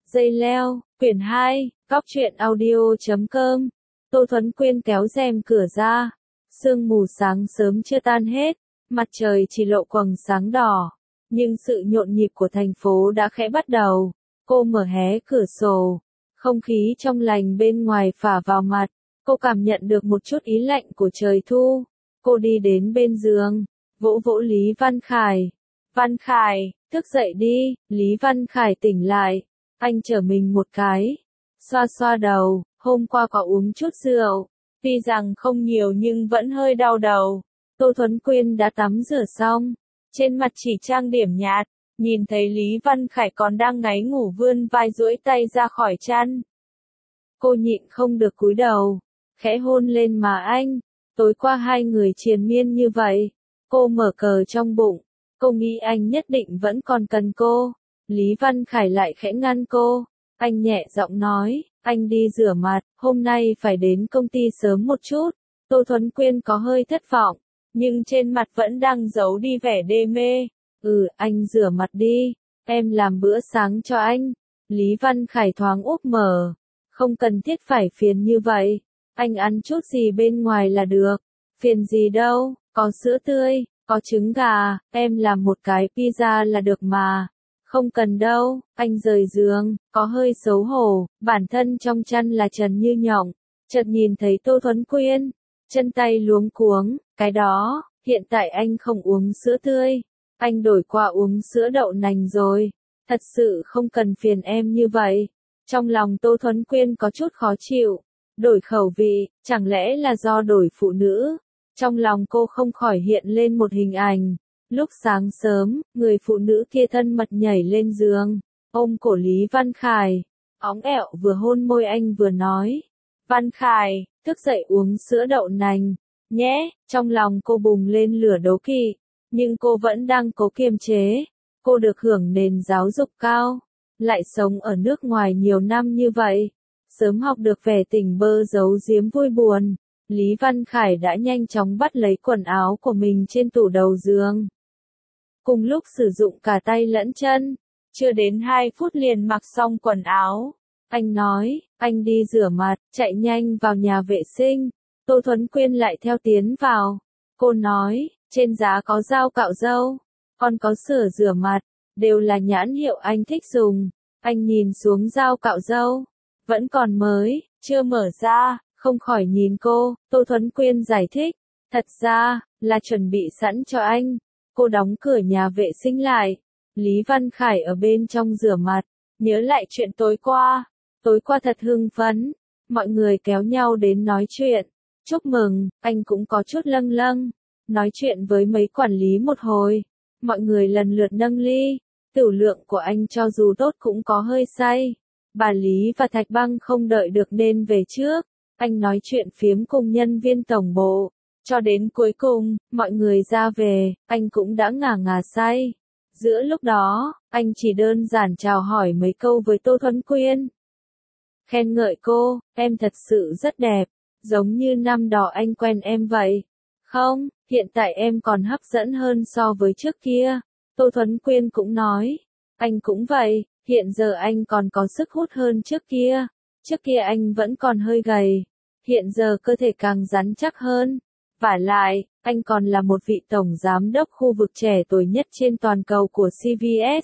Dây leo, quyển 2, góc truyện audio.com. Tô Thuấn Quyên kéo rèm cửa ra. Sương mù sáng sớm chưa tan hết, mặt trời chỉ lộ quầng sáng đỏ. Nhưng sự nhộn nhịp của thành phố đã khẽ bắt đầu. Cô mở hé cửa sổ. Không khí trong lành bên ngoài phả vào mặt. Cô cảm nhận được một chút ý lạnh của trời thu. Cô đi đến bên giường, vỗ vỗ Lý Văn Khải. Văn Khải, thức dậy đi. Lý Văn Khải tỉnh lại. Anh chở mình một cái. Xoa xoa đầu, hôm qua có uống chút rượu. Tuy rằng không nhiều nhưng vẫn hơi đau đầu. Tô Thuấn Quyên đã tắm rửa xong. Trên mặt chỉ trang điểm nhạt. Nhìn thấy Lý Văn Khải còn đang ngáy ngủ vươn vai duỗi tay ra khỏi chăn. Cô nhịn không được cúi đầu. Khẽ hôn lên má anh. Tối qua hai người triền miên như vậy. Cô mở cờ trong bụng. Cô nghĩ anh nhất định vẫn còn cần cô. Lý Văn Khải lại khẽ ngăn cô. Anh nhẹ giọng nói, anh đi rửa mặt, hôm nay phải đến công ty sớm một chút. Tô Thuấn Quyên có hơi thất vọng, nhưng trên mặt vẫn đang giấu đi vẻ đê mê. Anh rửa mặt đi, em làm bữa sáng cho anh. Lý Văn Khải thoáng úp mở. Không cần thiết phải phiền như vậy. Anh ăn chút gì bên ngoài là được. Phiền gì đâu, có sữa tươi, có trứng gà, em làm một cái pizza là được mà. Không cần đâu, anh rời giường, có hơi xấu hổ, bản thân trong chăn là trần như nhộng. Chợt nhìn thấy Tô Thuấn Quyên, chân tay luống cuống, cái đó, hiện tại anh không uống sữa tươi. Anh đổi qua uống sữa đậu nành rồi, thật sự không cần phiền em như vậy. Trong lòng Tô Thuấn Quyên có chút khó chịu, đổi khẩu vị, chẳng lẽ là do đổi phụ nữ? Trong lòng cô không khỏi hiện lên một hình ảnh. Lúc sáng sớm, người phụ nữ kia thân mật nhảy lên giường, ôm cổ Lý Văn Khải, óng ẹo vừa hôn môi anh vừa nói. Văn Khải, thức dậy uống sữa đậu nành, nhé, trong lòng cô bùng lên lửa đố kỵ, nhưng cô vẫn đang cố kiềm chế. Cô được hưởng nền giáo dục cao, lại sống ở nước ngoài nhiều năm như vậy, sớm học được vẻ tình bơ giấu giếm vui buồn. Lý Văn Khải đã nhanh chóng bắt lấy quần áo của mình trên tủ đầu giường. Cùng lúc sử dụng cả tay lẫn chân, chưa đến 2 phút liền mặc xong quần áo. Anh nói, anh đi rửa mặt, chạy nhanh vào nhà vệ sinh. Tô Thuấn Quyên lại theo tiến vào. Cô nói, trên giá có dao cạo râu, còn có sữa rửa mặt, đều là nhãn hiệu anh thích dùng. Anh nhìn xuống dao cạo râu, vẫn còn mới, chưa mở ra, không khỏi nhìn cô. Tô Thuấn Quyên giải thích, thật ra, là chuẩn bị sẵn cho anh. Cô đóng cửa nhà vệ sinh lại. Lý Văn Khải ở bên trong rửa mặt, nhớ lại chuyện tối qua. Tối qua thật hưng phấn, mọi người kéo nhau đến nói chuyện. Chúc mừng, anh cũng có chút lâng lâng. Nói chuyện với mấy quản lý một hồi, mọi người lần lượt nâng ly. Tửu lượng của anh cho dù tốt cũng có hơi say. Bà Lý và Thạch Băng không đợi được nên về trước. Anh nói chuyện phiếm cùng nhân viên tổng bộ. Cho đến cuối cùng, mọi người ra về, anh cũng đã ngà ngà say. Giữa lúc đó, anh chỉ đơn giản chào hỏi mấy câu với Tô Thuấn Quyên. Khen ngợi cô, em thật sự rất đẹp, giống như năm đó anh quen em vậy. Không, hiện tại em còn hấp dẫn hơn so với trước kia. Tô Thuấn Quyên cũng nói, anh cũng vậy, hiện giờ anh còn có sức hút hơn trước kia. Trước kia anh vẫn còn hơi gầy, hiện giờ cơ thể càng rắn chắc hơn. Vả lại, anh còn là một vị tổng giám đốc khu vực trẻ tuổi nhất trên toàn cầu của CVS.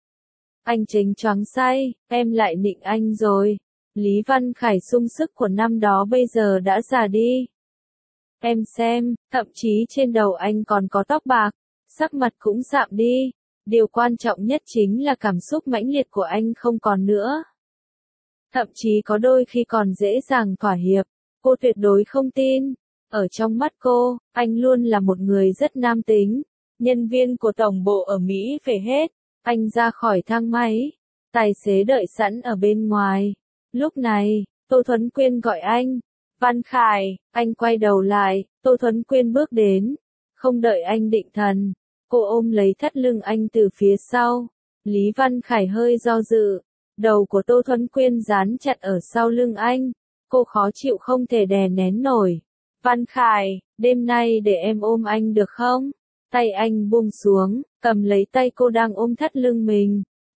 Anh chính choáng say, em lại nịnh anh rồi. Lý Văn Khải sung sức của năm đó bây giờ đã già đi. Em xem, thậm chí trên đầu anh còn có tóc bạc, sắc mặt cũng sạm đi. Điều quan trọng nhất chính là cảm xúc mãnh liệt của anh không còn nữa. Thậm chí có đôi khi còn dễ dàng thỏa hiệp. Cô tuyệt đối không tin. Ở trong mắt cô, anh luôn là một người rất nam tính. Nhân viên của tổng bộ ở Mỹ về hết. Anh ra khỏi thang máy. Tài xế đợi sẵn ở bên ngoài. Lúc này, Tô Thuấn Quyên gọi anh. Văn Khải, anh quay đầu lại. Tô Thuấn Quyên bước đến. Không đợi anh định thần. Cô ôm lấy thắt lưng anh từ phía sau. Lý Văn Khải hơi do dự. Đầu của Tô Thuấn Quyên dán chặt ở sau lưng anh. Cô khó chịu không thể đè nén nổi. Văn Khải, đêm nay để em ôm anh được không? Tay anh buông xuống, cầm lấy tay cô đang ôm thắt lưng mình.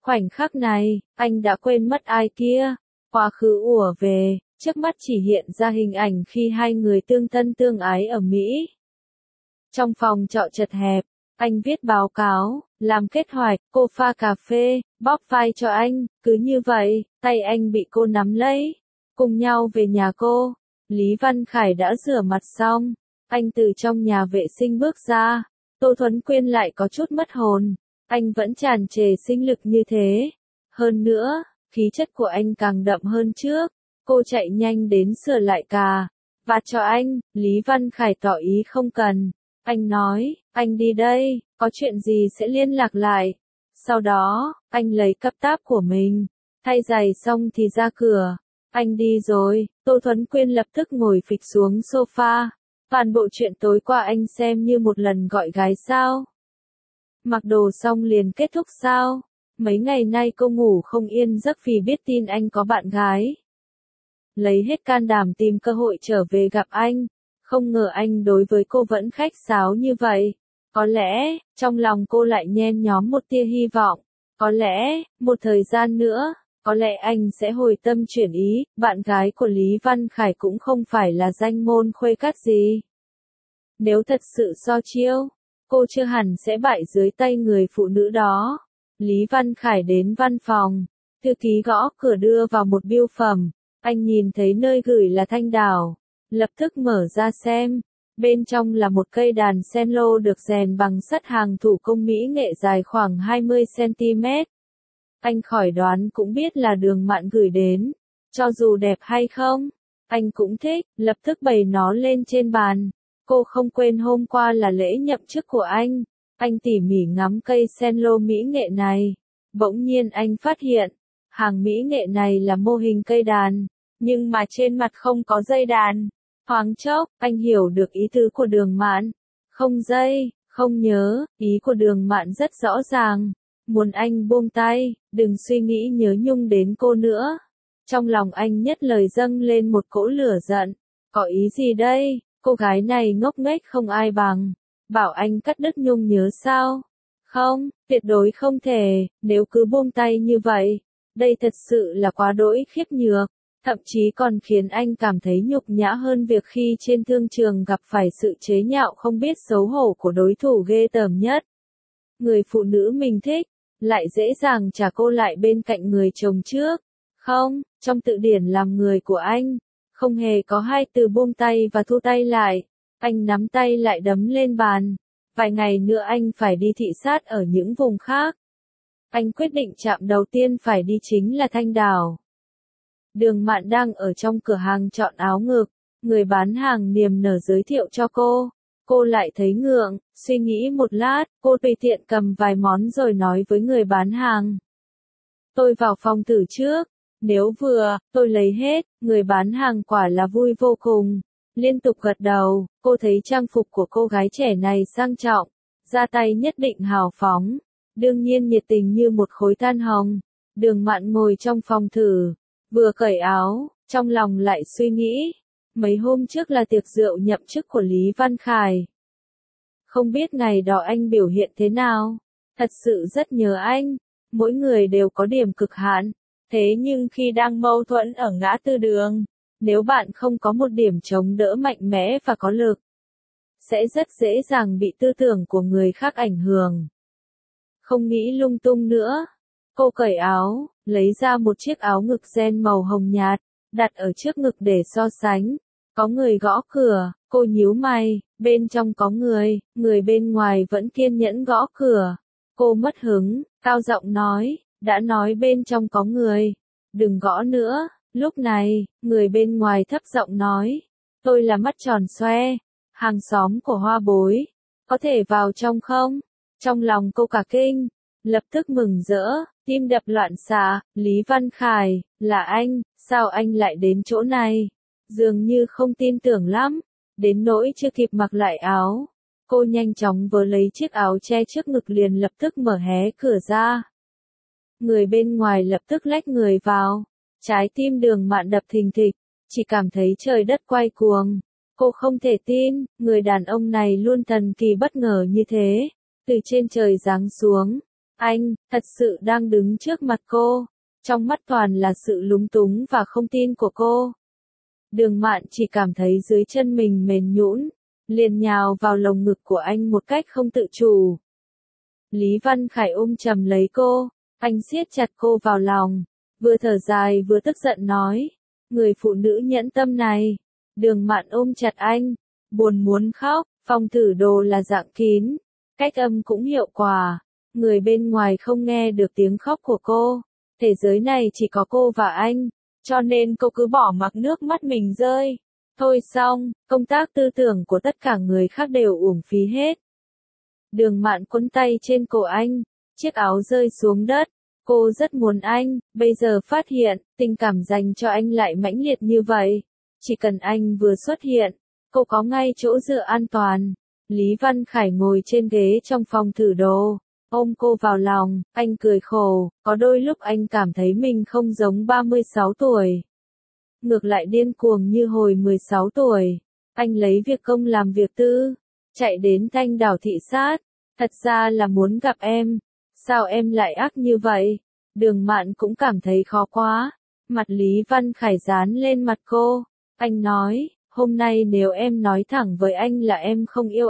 Khoảnh khắc này, anh đã quên mất ai kia. Quá khứ ùa về, trước mắt chỉ hiện ra hình ảnh khi hai người tương thân tương ái ở Mỹ. Trong phòng trọ chật hẹp, anh viết báo cáo, làm kết hoạch, cô pha cà phê, bóp vai cho anh, cứ như vậy, tay anh bị cô nắm lấy. Cùng nhau về nhà cô, Lý Văn Khải đã rửa mặt xong, anh từ trong nhà vệ sinh bước ra, Tô Thuấn Quyên lại có chút mất hồn, anh vẫn tràn trề sinh lực như thế. Hơn nữa, khí chất của anh càng đậm hơn trước, cô chạy nhanh đến sửa lại cà vạt cho anh, Lý Văn Khải tỏ ý không cần. Anh nói, anh đi đây, có chuyện gì sẽ liên lạc lại. Sau đó, anh lấy cặp táp của mình, thay giày xong thì ra cửa. Anh đi rồi, Tô Thuấn Quyên lập tức ngồi phịch xuống sofa. Toàn bộ chuyện tối qua anh xem như một lần gọi gái sao? Mặc đồ xong liền kết thúc sao? Mấy ngày nay cô ngủ không yên giấc vì biết tin anh có bạn gái. Lấy hết can đảm tìm cơ hội trở về gặp anh. Không ngờ anh đối với cô vẫn khách sáo như vậy. Có lẽ, trong lòng cô lại nhen nhóm một tia hy vọng. Có lẽ, một thời gian nữa, có lẽ anh sẽ hồi tâm chuyển ý. Bạn gái của Lý Văn Khải cũng không phải là danh môn khuê cát gì. Nếu thật sự so chiêu, cô chưa hẳn sẽ bại dưới tay người phụ nữ đó. Lý Văn Khải đến văn phòng, thư ký gõ cửa đưa vào một bưu phẩm. Anh nhìn thấy nơi gửi là Thanh Đảo. Lập tức mở ra xem, bên trong là một cây đàn cello được rèn bằng sắt hàng thủ công mỹ nghệ dài khoảng 20 cm. Anh khỏi đoán cũng biết là Đường Mạn gửi đến, cho dù đẹp hay không, anh cũng thích, lập tức bày nó lên trên bàn. Cô không quên hôm qua là lễ nhậm chức của anh tỉ mỉ ngắm cây cello mỹ nghệ này. Bỗng nhiên anh phát hiện, hàng mỹ nghệ này là mô hình cây đàn, nhưng mà trên mặt không có dây đàn. Thoáng chốc, anh hiểu được ý tứ của Đường Mạn. Không dây, không nhớ, ý của Đường Mạn rất rõ ràng. Muốn anh buông tay, đừng suy nghĩ nhớ nhung đến cô nữa. Trong lòng anh nhất lời dâng lên một cỗ lửa giận. Có ý gì đây? Cô gái này ngốc nghếch không ai bằng. Bảo anh cắt đứt nhung nhớ sao? Không, tuyệt đối không thể, nếu cứ buông tay như vậy. Đây thật sự là quá đỗi khiếp nhược. Thậm chí còn khiến anh cảm thấy nhục nhã hơn việc khi trên thương trường gặp phải sự chế nhạo không biết xấu hổ của đối thủ ghê tởm nhất. Người phụ nữ mình thích, lại dễ dàng trả cô lại bên cạnh người chồng trước. Không, trong từ điển làm người của anh, không hề có hai từ buông tay và thu tay lại. Anh nắm tay lại đấm lên bàn. Vài ngày nữa anh phải đi thị sát ở những vùng khác. Anh quyết định trạm đầu tiên phải đi chính là Thanh Đảo. Đường Mạn đang ở trong cửa hàng chọn áo ngực, người bán hàng niềm nở giới thiệu cho cô. Cô lại thấy ngượng, suy nghĩ một lát, cô tùy tiện cầm vài món rồi nói với người bán hàng. Tôi vào phòng thử trước, nếu vừa, tôi lấy hết, người bán hàng quả là vui vô cùng. Liên tục gật đầu, cô thấy trang phục của cô gái trẻ này sang trọng, ra tay nhất định hào phóng, đương nhiên nhiệt tình như một khối than hồng. Đường Mạn ngồi trong phòng thử, vừa cởi áo, trong lòng lại suy nghĩ, mấy hôm trước là tiệc rượu nhậm chức của Lý Văn Khải. Không biết ngày đó anh biểu hiện thế nào, thật sự rất nhớ anh, mỗi người đều có điểm cực hạn, thế nhưng khi đang mâu thuẫn ở ngã tư đường, nếu bạn không có một điểm chống đỡ mạnh mẽ và có lực, sẽ rất dễ dàng bị tư tưởng của người khác ảnh hưởng. Không nghĩ lung tung nữa. Cô cởi áo, lấy ra một chiếc áo ngực ren màu hồng nhạt, đặt ở trước ngực để so sánh. Có người gõ cửa, cô nhíu mày, bên trong có người bên ngoài vẫn kiên nhẫn gõ cửa. Cô mất hứng, cao giọng nói, đã nói bên trong có người, đừng gõ nữa. Lúc này, người bên ngoài thấp giọng nói, tôi là mắt tròn xoe, hàng xóm của Hoa Bối, có thể vào trong không? Trong lòng cô cả kinh, lập tức mừng rỡ, tim đập loạn xạ. Lý Văn Khải, là anh, sao anh lại đến chỗ này? Dường như không tin tưởng lắm, đến nỗi chưa kịp mặc lại áo. Cô nhanh chóng vớ lấy chiếc áo che trước ngực liền lập tức mở hé cửa ra. Người bên ngoài lập tức lách người vào. Trái tim Đường Mạn đập thình thịch, chỉ cảm thấy trời đất quay cuồng. Cô không thể tin, người đàn ông này luôn thần kỳ bất ngờ như thế, từ trên trời giáng xuống, Anh, thật sự đang đứng trước mặt cô. Trong mắt toàn là sự lúng túng và không tin của cô. Đường Mạn chỉ cảm thấy dưới chân mình mềm nhũn, liền nhào vào lồng ngực của anh một cách không tự chủ. Lý Văn Khải ôm chầm lấy cô, anh siết chặt cô vào lòng, vừa thở dài vừa tức giận nói, người phụ nữ nhẫn tâm này. Đường Mạn ôm chặt anh, buồn muốn khóc, phòng thử đồ là dạng kín, cách âm cũng hiệu quả, người bên ngoài không nghe được tiếng khóc của cô, thế giới này chỉ có cô và anh, cho nên cô cứ bỏ mặc nước mắt mình rơi. Thôi xong, công tác tư tưởng của tất cả người khác đều uổng phí hết. Đường Mạn quấn tay trên cổ anh, chiếc áo rơi xuống đất. Cô rất muốn anh, bây giờ phát hiện, tình cảm dành cho anh lại mãnh liệt như vậy. Chỉ cần anh vừa xuất hiện, cô có ngay chỗ dựa an toàn. Lý Văn Khải ngồi trên ghế trong phòng thử đồ, ôm cô vào lòng, anh cười khổ, có đôi lúc anh cảm thấy mình không giống 36 tuổi. Ngược lại điên cuồng như hồi 16 tuổi. Anh lấy việc công làm việc tư, chạy đến Thanh Đảo thị sát, thật ra là muốn gặp em. Sao em lại ác như vậy? Đường Mạn cũng cảm thấy khó quá. Mặt Lý Văn Khải dán lên mặt cô. Anh nói, hôm nay nếu em nói thẳng với anh là em không yêu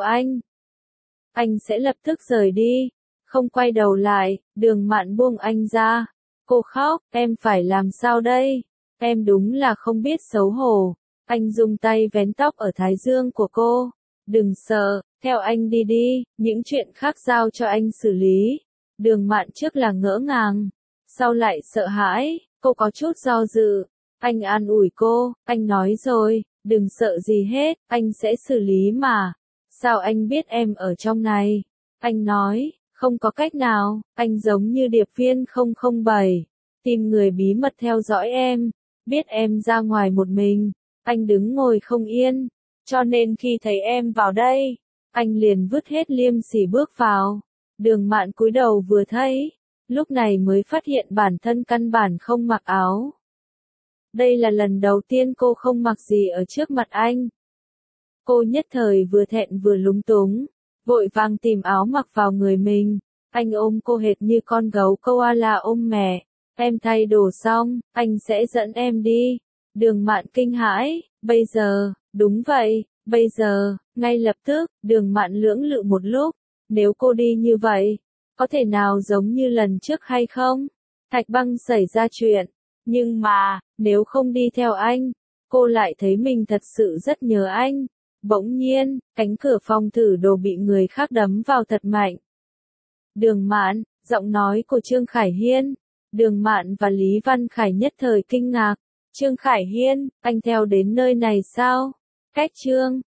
anh sẽ lập tức rời đi, không quay đầu lại. Đường Mạn buông anh ra. Cô khóc, em phải làm sao đây? Em đúng là không biết xấu hổ. Anh dùng tay vén tóc ở thái dương của cô. Đừng sợ, theo anh đi đi, những chuyện khác giao cho anh xử lý. Đường Mạn trước là ngỡ ngàng, sau lại sợ hãi, cô có chút do dự. Anh an ủi cô, anh nói rồi, đừng sợ gì hết, anh sẽ xử lý mà. Sao anh biết em ở trong này? Anh nói, không có cách nào, anh giống như điệp viên 007, tìm người bí mật theo dõi em, biết em ra ngoài một mình, anh đứng ngồi không yên, cho nên khi thấy em vào đây, anh liền vứt hết liêm sỉ bước vào. Đường Mạn cúi đầu vừa thấy, lúc này mới phát hiện bản thân căn bản không mặc áo. Đây là lần đầu tiên cô không mặc gì ở trước mặt anh. Cô nhất thời vừa thẹn vừa lúng túng, vội vàng tìm áo mặc vào người mình. Anh ôm cô hệt như con gấu koala ôm mẹ. Em thay đồ xong, anh sẽ dẫn em đi. Đường Mạn kinh hãi, bây giờ, đúng vậy, bây giờ, ngay lập tức. Đường Mạn lưỡng lự một lúc, nếu cô đi như vậy, có thể nào giống như lần trước hay không? Thạch Băng xảy ra chuyện, nhưng mà, nếu không đi theo anh, cô lại thấy mình thật sự rất nhớ anh. Bỗng nhiên, cánh cửa phòng thử đồ bị người khác đấm vào thật mạnh. Đường Mạn, giọng nói của Trương Khải Hiên. Đường Mạn và Lý Văn Khải nhất thời kinh ngạc. Trương Khải Hiên, anh theo đến nơi này sao? Cách Trương